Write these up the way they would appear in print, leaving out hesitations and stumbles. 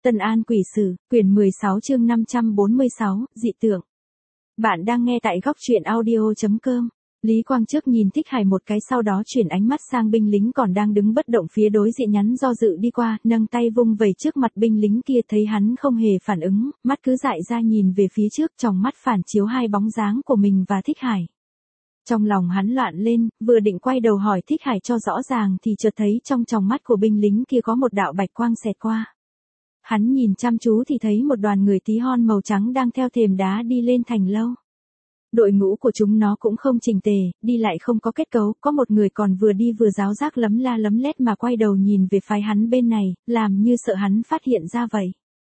Tân An Quỷ Sử, quyển 16 chương 546, dị tượng. Bạn đang nghe tại góc truyện audio.com. Lý Quang trước nhìn Thích Hải một cái, sau đó chuyển ánh mắt sang binh lính còn đang đứng bất động phía đối diện, nhắn do dự đi qua, nâng tay vung vẩy trước mặt binh lính kia, thấy hắn không hề phản ứng, mắt cứ dại ra nhìn về phía trước, trong mắt phản chiếu hai bóng dáng của mình và Thích Hải. Trong lòng hắn loạn lên, vừa định quay đầu hỏi Thích Hải cho rõ ràng thì chợt thấy trong tròng mắt của binh lính kia có một đạo bạch quang xẹt qua. Hắn nhìn chăm chú thì thấy một đoàn người tí hon màu trắng đang theo thềm đá đi lên thành lâu. Đội ngũ của chúng nó cũng không chỉnh tề, đi lại không có kết cấu, có một người còn vừa đi vừa ráo rác lấm la lấm lét mà quay đầu nhìn về phái hắn bên này, làm như sợ hắn phát hiện ra vậy.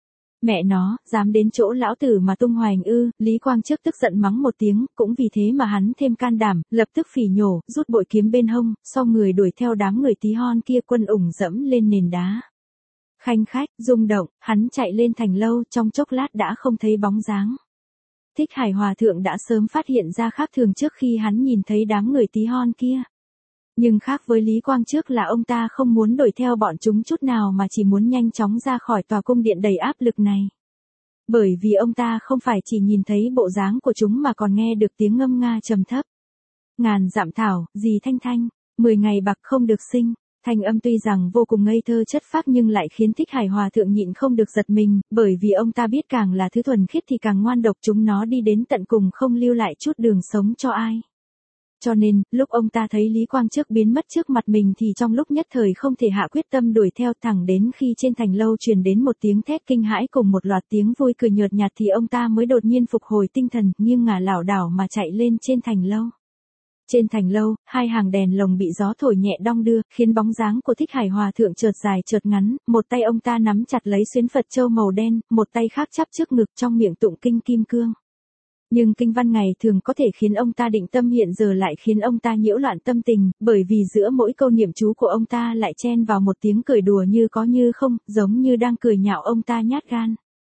Mẹ nó, dám đến chỗ lão tử mà tung hoành ư? Lý Quang trước tức giận mắng một tiếng, cũng vì thế mà hắn thêm can đảm, lập tức phỉ nhổ, rút bội kiếm bên hông, sau người đuổi theo đám người tí hon kia, quân ủng dẫm lên nền đá. Khanh khách, rung động, hắn chạy lên thành lâu, trong chốc lát đã không thấy bóng dáng. Thích Hải Hòa Thượng đã sớm phát hiện ra khác thường trước khi hắn nhìn thấy đám người tí hon kia. Nhưng khác với Lý Quang trước là ông ta không muốn đuổi theo bọn chúng chút nào mà chỉ muốn nhanh chóng ra khỏi tòa cung điện đầy áp lực này. Bởi vì ông ta không phải chỉ nhìn thấy bộ dáng của chúng mà còn nghe được tiếng ngâm nga trầm thấp. Ngàn dặm thảo, dì thanh thanh, 10 ngày bạc không được sinh. Thanh âm tuy rằng vô cùng ngây thơ chất phác nhưng lại khiến Thích Hải Hòa Thượng nhịn không được giật mình, bởi vì ông ta biết càng là thứ thuần khiết thì càng ngoan độc, chúng nó đi đến tận cùng không lưu lại chút đường sống cho ai. Cho nên, lúc ông ta thấy Lý Quang trước biến mất trước mặt mình thì trong lúc nhất thời không thể hạ quyết tâm đuổi theo, thẳng đến khi trên thành lâu truyền đến một tiếng thét kinh hãi cùng một loạt tiếng vui cười nhợt nhạt thì ông ta mới đột nhiên phục hồi tinh thần, nghiêng ngả lảo đảo mà chạy lên trên thành lâu. Trên thành lâu, hai hàng đèn lồng bị gió thổi nhẹ đong đưa, khiến bóng dáng của Thích Hải Hòa Thượng chợt dài chợt ngắn, một tay ông ta nắm chặt lấy xuyến Phật châu màu đen, một tay khác chắp trước ngực, trong miệng tụng kinh kim cương. Nhưng kinh văn ngày thường có thể khiến ông ta định tâm, hiện giờ lại khiến ông ta nhiễu loạn tâm tình, bởi vì giữa mỗi câu niệm chú của ông ta lại chen vào một tiếng cười đùa như có như không, giống như đang cười nhạo ông ta nhát gan.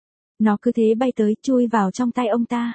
Nó cứ thế bay tới, chui vào trong tay ông ta.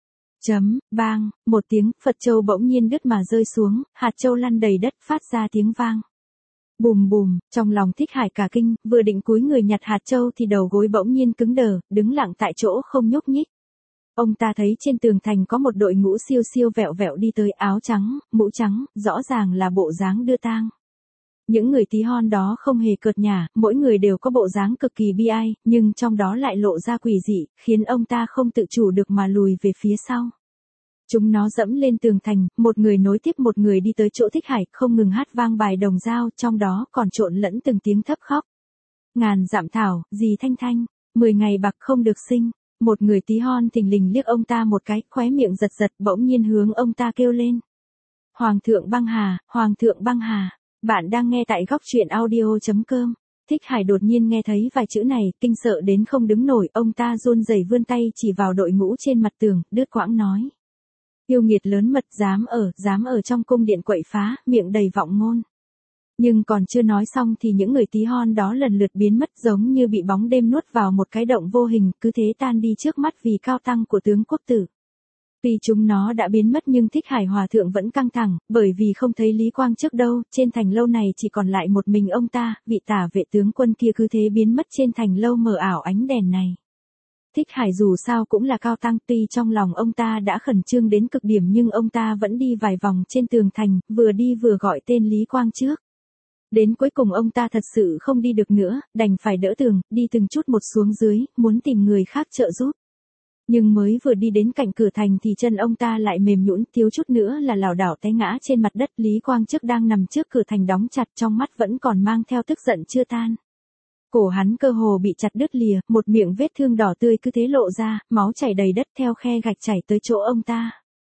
Bang, một tiếng, Phật châu bỗng nhiên đứt mà rơi xuống, hạt châu lăn đầy đất, phát ra tiếng vang. Bùm bùm, trong lòng Thích Hải cả kinh, vừa định cúi người nhặt hạt châu thì đầu gối bỗng nhiên cứng đờ, đứng lặng tại chỗ không nhúc nhích. Ông ta thấy trên tường thành có một đội ngũ siêu siêu vẹo vẹo đi tới, áo trắng, mũ trắng, rõ ràng là bộ dáng đưa tang. Những người tí hon đó không hề cợt nhả, mỗi người đều có bộ dáng cực kỳ bi ai, nhưng trong đó lại lộ ra quỷ dị, khiến ông ta không tự chủ được mà lùi về phía sau. Chúng nó dẫm lên tường thành, một người nối tiếp một người đi tới chỗ Thích Hải, không ngừng hát vang bài đồng dao, trong đó còn trộn lẫn từng tiếng thấp khóc. Ngàn dặm thảo, dì thanh thanh, 10 ngày bạc không được sinh. Một người tí hon thình lình liếc ông ta một cái, khóe miệng giật giật, bỗng nhiên hướng ông ta kêu lên. Hoàng thượng băng hà, Hoàng thượng băng hà. Bạn đang nghe tại góc truyện audio.com. Thích Hải đột nhiên nghe thấy vài chữ này, kinh sợ đến không đứng nổi, ông ta run rẩy vươn tay chỉ vào đội ngũ trên mặt tường, đứt quãng nói. Yêu nghiệt lớn mật, dám ở trong cung điện quậy phá, miệng đầy vọng ngôn. Nhưng còn chưa nói xong thì những người tí hon đó lần lượt biến mất, giống như bị bóng đêm nuốt vào một cái động vô hình, cứ thế tan đi trước mắt vì cao tăng của tướng quốc tử. Tuy chúng nó đã biến mất nhưng Thích Hải Hòa Thượng vẫn căng thẳng, bởi vì không thấy Lý Quang trước đâu, trên thành lâu này chỉ còn lại một mình ông ta, vị tả vệ tướng quân kia cứ thế biến mất trên thành lâu mờ ảo ánh đèn này. Thích Hải dù sao cũng là cao tăng, tuy trong lòng ông ta đã khẩn trương đến cực điểm nhưng ông ta vẫn đi vài vòng trên tường thành, vừa đi vừa gọi tên Lý Quang trước. Đến cuối cùng ông ta thật sự không đi được nữa, đành phải đỡ tường, đi từng chút một xuống dưới, muốn tìm người khác trợ giúp. Nhưng mới vừa đi đến cạnh cửa thành thì chân ông ta lại mềm nhũn, thiếu chút nữa là lảo đảo té ngã trên mặt đất. Lý Quang trước đang nằm trước cửa thành đóng chặt, trong mắt vẫn còn mang theo tức giận chưa tan. Cổ hắn cơ hồ bị chặt đứt lìa, một miệng vết thương đỏ tươi cứ thế lộ ra, máu chảy đầy đất theo khe gạch chảy tới chỗ ông ta.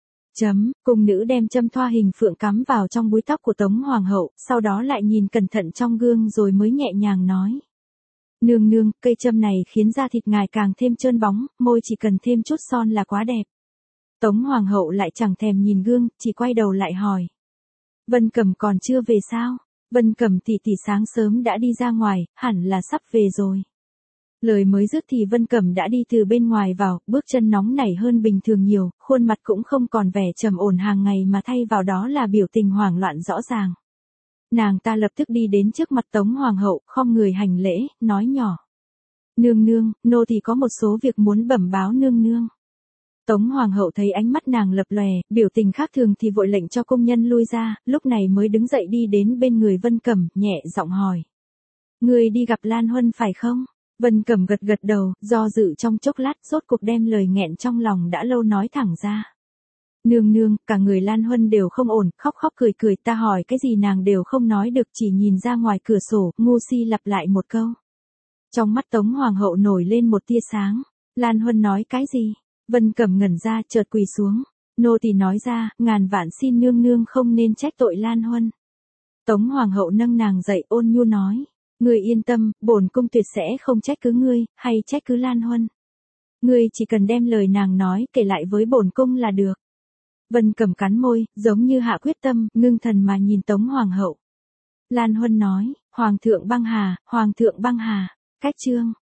Cung nữ đem châm thoa hình phượng cắm vào trong búi tóc của Tống Hoàng hậu, sau đó lại nhìn cẩn thận trong gương rồi mới nhẹ nhàng nói. Nương nương, cây châm này khiến da thịt ngài càng thêm trơn bóng, môi chỉ cần thêm chút son là quá đẹp. Tống Hoàng hậu lại chẳng thèm nhìn gương, chỉ quay đầu lại hỏi. Vân Cẩm còn chưa về sao? Vân Cẩm tỷ tỷ sáng sớm đã đi ra ngoài, hẳn là sắp về rồi. Lời mới dứt thì Vân Cẩm đã đi từ bên ngoài vào, bước chân nóng nảy hơn bình thường nhiều, khuôn mặt cũng không còn vẻ trầm ổn hàng ngày mà thay vào đó là biểu tình hoảng loạn rõ ràng. Nàng ta lập tức đi đến trước mặt Tống Hoàng hậu, khom người hành lễ, nói nhỏ. Nương nương, nô thì có một số việc muốn bẩm báo nương nương. Tống Hoàng hậu thấy ánh mắt nàng lập lòe, biểu tình khác thường thì vội lệnh cho công nhân lui ra, lúc này mới đứng dậy đi đến bên người Vân Cẩm, nhẹ giọng hỏi. Người đi gặp Lan Huân phải không? Vân Cẩm gật gật đầu, do dự trong chốc lát, rốt cuộc đem lời nghẹn trong lòng đã lâu nói thẳng ra. Nương nương, cả người Lan Huân đều không ổn, khóc khóc cười cười, ta hỏi cái gì nàng đều không nói được, chỉ nhìn ra ngoài cửa sổ, ngu si lặp lại một câu. Trong mắt Tống Hoàng hậu nổi lên một tia sáng. Lan Huân nói cái gì? Vân Cẩm ngẩn ra, chợt quỳ xuống. Nô tỳ nói ra, ngàn vạn xin nương nương không nên trách tội Lan Huân. Tống Hoàng hậu nâng nàng dậy, ôn nhu nói. Ngươi yên tâm, bổn cung tuyệt sẽ không trách cứ ngươi, hay trách cứ Lan Huân. Ngươi chỉ cần đem lời nàng nói kể lại với bổn cung là được. Vân Cẩm cắn môi, giống như hạ quyết tâm, ngưng thần mà nhìn Tống Hoàng hậu. Lan Huân nói, Hoàng thượng băng hà, Hoàng thượng băng hà. Cách chương